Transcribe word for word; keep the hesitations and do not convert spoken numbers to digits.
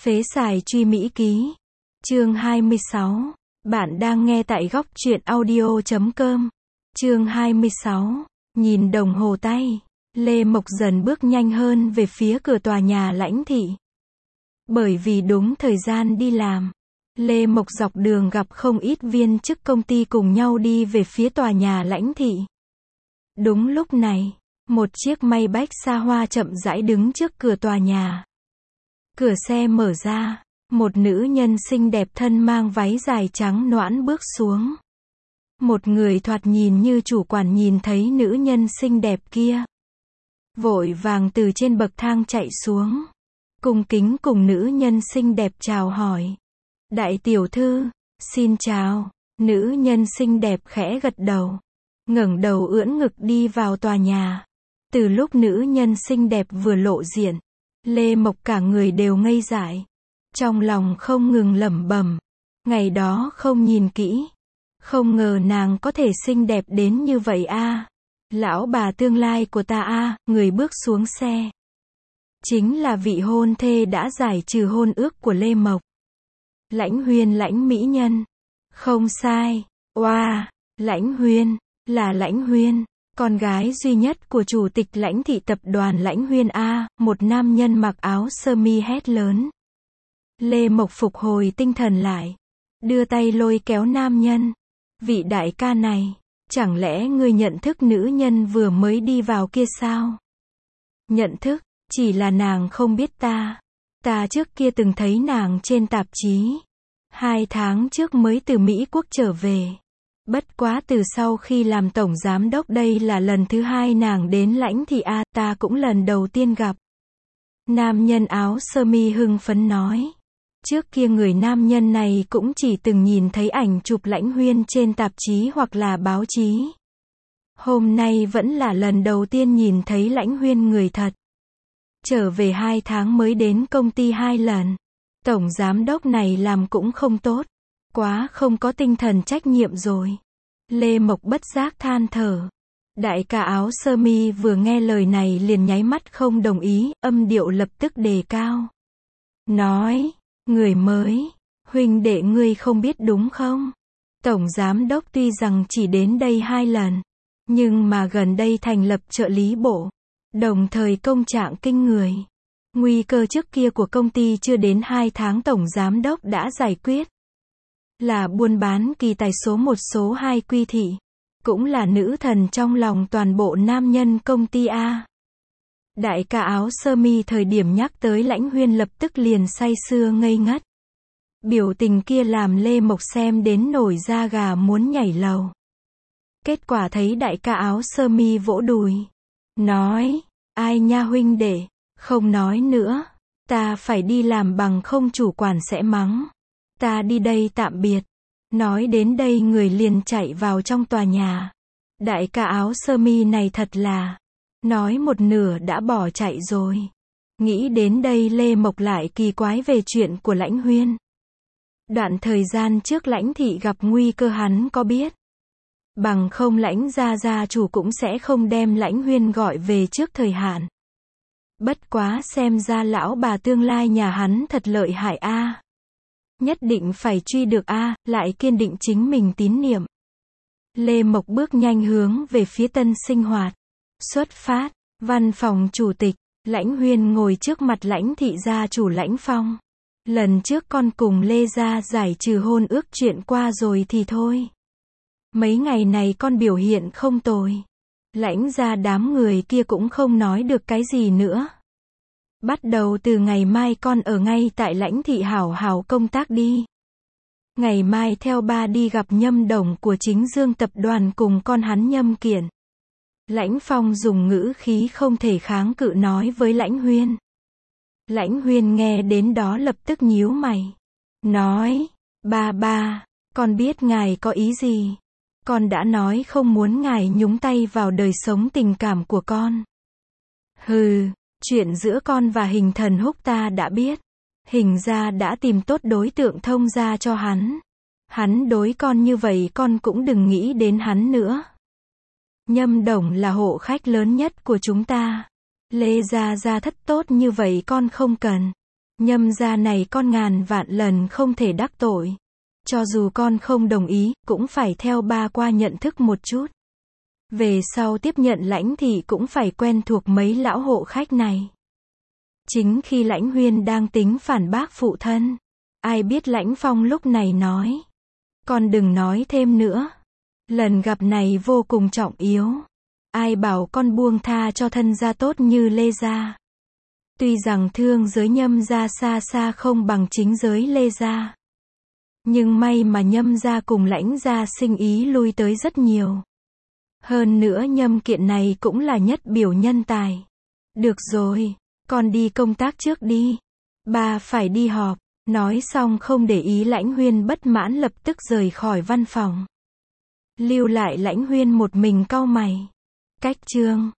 Phế xài truy Mỹ ký. Chương hai mươi sáu. Bạn đang nghe tại góc truyện audio chấm com. Chương hai mươi sáu. Nhìn đồng hồ tay, Lê Mộc dần bước nhanh hơn về phía cửa tòa nhà lãnh thị. Bởi vì đúng thời gian đi làm, Lê Mộc dọc đường gặp không ít viên chức công ty cùng nhau đi về phía tòa nhà lãnh thị. Đúng lúc này, một chiếc Maybach xa hoa chậm rãi đứng trước cửa tòa nhà. Cửa xe mở ra, một nữ nhân xinh đẹp thân mang váy dài trắng nõn bước xuống. Một người thoạt nhìn như chủ quản nhìn thấy nữ nhân xinh đẹp kia, vội vàng từ trên bậc thang chạy xuống, cung kính cùng nữ nhân xinh đẹp chào hỏi. Đại tiểu thư, xin chào. Nữ nhân xinh đẹp khẽ gật đầu, ngẩng đầu ưỡn ngực đi vào tòa nhà. Từ lúc nữ nhân xinh đẹp vừa lộ diện, Lê Mộc cả người đều ngây dại, trong lòng không ngừng lẩm bẩm, ngày đó không nhìn kỹ, không ngờ nàng có thể xinh đẹp đến như vậy a. Lão bà tương lai của ta a. Người bước xuống xe, chính là vị hôn thê đã giải trừ hôn ước của Lê Mộc. Lãnh Huyên, lãnh mỹ nhân. Không sai. Oa, wow, Lãnh Huyên, là Lãnh Huyên, con gái duy nhất của chủ tịch lãnh thị tập đoàn Lãnh Huyên a. Một nam nhân mặc áo sơ mi hét lớn. Lê Mộc phục hồi tinh thần lại, đưa tay lôi kéo nam nhân. Vị đại ca này, chẳng lẽ ngươi nhận thức nữ nhân vừa mới đi vào kia sao? Nhận thức, chỉ là nàng không biết ta. Ta trước kia từng thấy nàng trên tạp chí. Hai tháng trước mới từ Mỹ Quốc trở về. Bất quá từ sau khi làm tổng giám đốc đây là lần thứ hai nàng đến lãnh thị a, ta cũng lần đầu tiên gặp. Nam nhân áo sơ mi hưng phấn nói. Trước kia người nam nhân này cũng chỉ từng nhìn thấy ảnh chụp Lãnh Huyên trên tạp chí hoặc là báo chí. Hôm nay vẫn là lần đầu tiên nhìn thấy Lãnh Huyên người thật. Trở về hai tháng mới đến công ty hai lần. Tổng giám đốc này làm cũng không tốt. Quá không có tinh thần trách nhiệm rồi. Lê Mộc bất giác than thở. Đại ca áo sơ mi vừa nghe lời này liền nháy mắt không đồng ý, âm điệu lập tức đề cao. Nói, người mới, huynh đệ ngươi không biết đúng không? Tổng giám đốc tuy rằng chỉ đến đây hai lần, nhưng mà gần đây thành lập trợ lý bộ, đồng thời công trạng kinh người. Nguy cơ trước kia của công ty chưa đến hai tháng tổng giám đốc đã giải quyết. Là buôn bán kỳ tài số một số hai Quy Thị. Cũng là nữ thần trong lòng toàn bộ nam nhân công ty A. Đại ca áo sơ mi thời điểm nhắc tới Lãnh Huyên lập tức liền say sưa ngây ngất. Biểu tình kia làm Lê Mộc xem đến nổi da gà muốn nhảy lầu. Kết quả thấy đại ca áo sơ mi vỗ đùi. Nói, ai nha huynh đệ, không nói nữa. Ta phải đi làm bằng không chủ quản sẽ mắng. Ta đi đây tạm biệt. Nói đến đây người liền chạy vào trong tòa nhà. Đại ca áo sơ mi này thật là, nói một nửa đã bỏ chạy rồi. Nghĩ đến đây Lê Mộc lại kỳ quái về chuyện của Lãnh Huyên. Đoạn thời gian trước lãnh thị gặp nguy cơ hắn có biết. Bằng không lãnh gia gia chủ cũng sẽ không đem Lãnh Huyên gọi về trước thời hạn. Bất quá xem ra lão bà tương lai nhà hắn thật lợi hại a. Nhất định phải truy được a, lại kiên định chính mình tín niệm. Lê Mộc bước nhanh hướng về phía tân sinh hoạt. Xuất phát, văn phòng chủ tịch, Lãnh Huyên ngồi trước mặt lãnh thị gia chủ Lãnh Phong. Lần trước con cùng Lê gia giải trừ hôn ước chuyện qua rồi thì thôi. Mấy ngày này con biểu hiện không tồi. Lãnh gia đám người kia cũng không nói được cái gì nữa. Bắt đầu từ ngày mai con ở ngay tại lãnh thị hảo hảo công tác đi. Ngày mai theo ba đi gặp Nhâm Đồng của Chính Dương tập đoàn cùng con hắn Nhâm Kiện. Lãnh Phong dùng ngữ khí không thể kháng cự nói với Lãnh Huyên. Lãnh Huyên nghe đến đó lập tức nhíu mày. Nói, ba ba, con biết ngài có ý gì. Con đã nói không muốn ngài nhúng tay vào đời sống tình cảm của con. Hừ, chuyện giữa con và Hình Thần Húc ta đã biết. Hình gia đã tìm tốt đối tượng thông gia cho hắn. Hắn đối con như vậy con cũng đừng nghĩ đến hắn nữa. Nhâm Đồng là hộ khách lớn nhất của chúng ta. Lê gia gia thất tốt như vậy con không cần. Nhâm gia này con ngàn vạn lần không thể đắc tội. Cho dù con không đồng ý, cũng phải theo ba qua nhận thức một chút. Về sau tiếp nhận Lãnh thị cũng phải quen thuộc mấy lão hộ khách này. Chính khi Lãnh Huyên đang tính phản bác phụ thân, ai biết Lãnh Phong lúc này nói: con đừng nói thêm nữa. Lần gặp này vô cùng trọng yếu. Ai bảo con buông tha cho thân gia tốt như Lê gia. Tuy rằng thương giới Nhâm gia xa xa không bằng chính giới Lê gia. Nhưng may mà Nhâm gia cùng Lãnh gia sinh ý lui tới rất nhiều. Hơn nữa Nhâm Kiện này cũng là nhất biểu nhân tài. Được rồi, con đi công tác trước đi. Ba phải đi họp. Nói xong không để ý Lãnh Huyên bất mãn lập tức rời khỏi văn phòng. Lưu lại Lãnh Huyên một mình cau mày. Cách chương